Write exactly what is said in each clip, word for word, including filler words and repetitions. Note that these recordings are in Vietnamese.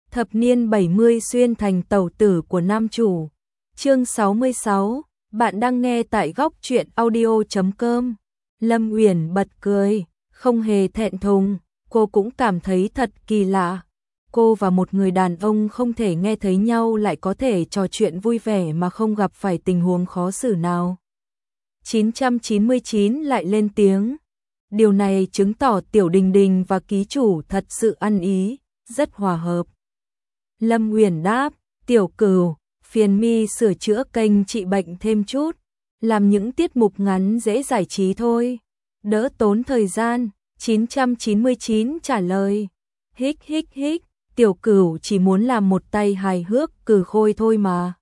Thập niên bảy mươi xuyên thành tẩu tử của nam chủ. Chương sáu mươi sáu, bạn đang nghe tại góc truyện audio chấm com. Lâm Uyển bật cười, không hề thẹn thùng, cô cũng cảm thấy thật kỳ lạ. Cô và một người đàn ông không thể nghe thấy nhau lại có thể trò chuyện vui vẻ mà không gặp phải tình huống khó xử nào. chín trăm chín mươi chín lại lên tiếng. Điều này chứng tỏ Tiểu Đình Đình và ký chủ thật sự ăn ý, rất hòa hợp. Lâm Uyển đáp, Tiểu Cửu, phiền mi sửa chữa kênh trị bệnh thêm chút, làm những tiết mục ngắn dễ giải trí thôi, đỡ tốn thời gian. chín trăm chín mươi chín trả lời, hích hích hích, Tiểu Cửu chỉ muốn làm một tay hài hước cừ khôi thôi mà.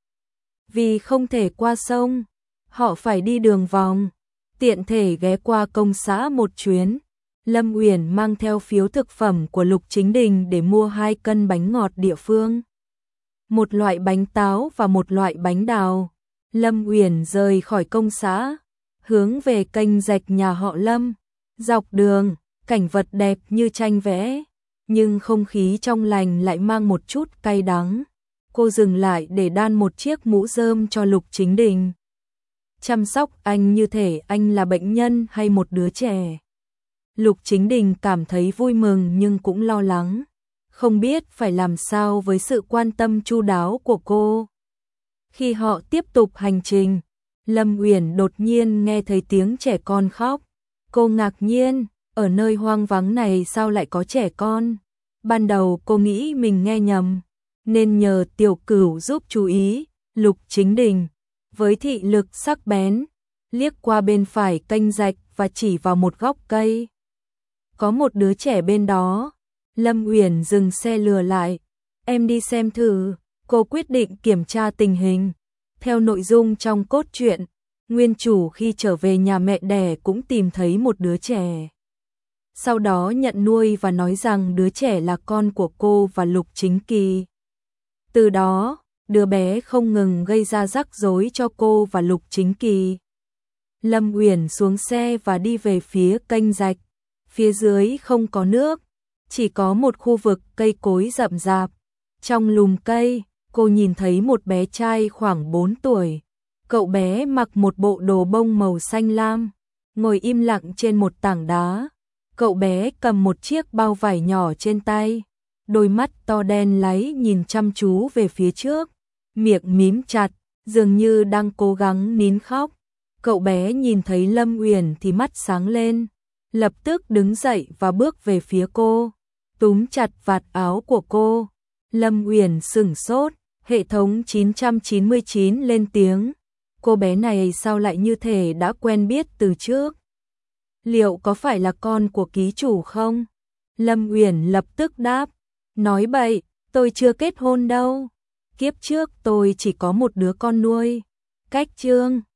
Vì không thể qua sông, họ phải đi đường vòng, tiện thể ghé qua công xã một chuyến. Lâm Uyển mang theo phiếu thực phẩm của Lục Chính Đình để mua hai cân bánh ngọt địa phương, một loại bánh táo và một loại bánh đào. Lâm Uyển rời khỏi công xã, hướng về kênh rạch nhà họ Lâm. Dọc đường, cảnh vật đẹp như tranh vẽ, nhưng không khí trong lành lại mang một chút cay đắng. Cô dừng lại để đan một chiếc mũ rơm cho Lục Chính Đình. Chăm sóc anh như thể anh là bệnh nhân hay một đứa trẻ. Lục Chính Đình cảm thấy vui mừng nhưng cũng lo lắng, không biết phải làm sao với sự quan tâm chu đáo của cô. Khi họ tiếp tục hành trình, Lâm Uyển đột nhiên nghe thấy tiếng trẻ con khóc. Cô ngạc nhiên, ở nơi hoang vắng này sao lại có trẻ con? Ban đầu cô nghĩ mình nghe nhầm, nên nhờ Tiểu Cửu giúp chú ý. Lục Chính Đình, với thị lực sắc bén, liếc qua bên phải kênh rạch và chỉ vào một góc cây. Có một đứa trẻ bên đó. Lâm Uyển dừng xe lừa lại. Em đi xem thử. Cô quyết định kiểm tra tình hình. Theo nội dung trong cốt truyện, nguyên chủ khi trở về nhà mẹ đẻ cũng tìm thấy một đứa trẻ. Sau đó nhận nuôi và nói rằng đứa trẻ là con của cô và Lục Chính Kỳ. Từ đó, đứa bé không ngừng gây ra rắc rối cho cô và Lục Chính Kỳ. Lâm Uyển xuống xe và đi về phía kênh rạch. Phía dưới không có nước, chỉ có một khu vực cây cối rậm rạp. Trong lùm cây, cô nhìn thấy một bé trai khoảng bốn tuổi. Cậu bé mặc một bộ đồ bông màu xanh lam, ngồi im lặng trên một tảng đá. Cậu bé cầm một chiếc bao vải nhỏ trên tay, đôi mắt to đen láy nhìn chăm chú về phía trước, miệng mím chặt, dường như đang cố gắng nín khóc. Cậu bé nhìn thấy Lâm Uyển thì mắt sáng lên, lập tức đứng dậy và bước về phía cô, túm chặt vạt áo của cô. Lâm Uyển sửng sốt, hệ thống chín trăm chín mươi chín lên tiếng. Cô bé này sao lại như thể đã quen biết từ trước? Liệu có phải là con của ký chủ không? Lâm Uyển lập tức đáp, nói bậy, tôi chưa kết hôn đâu. Kiếp trước tôi chỉ có một đứa con nuôi. Cách chương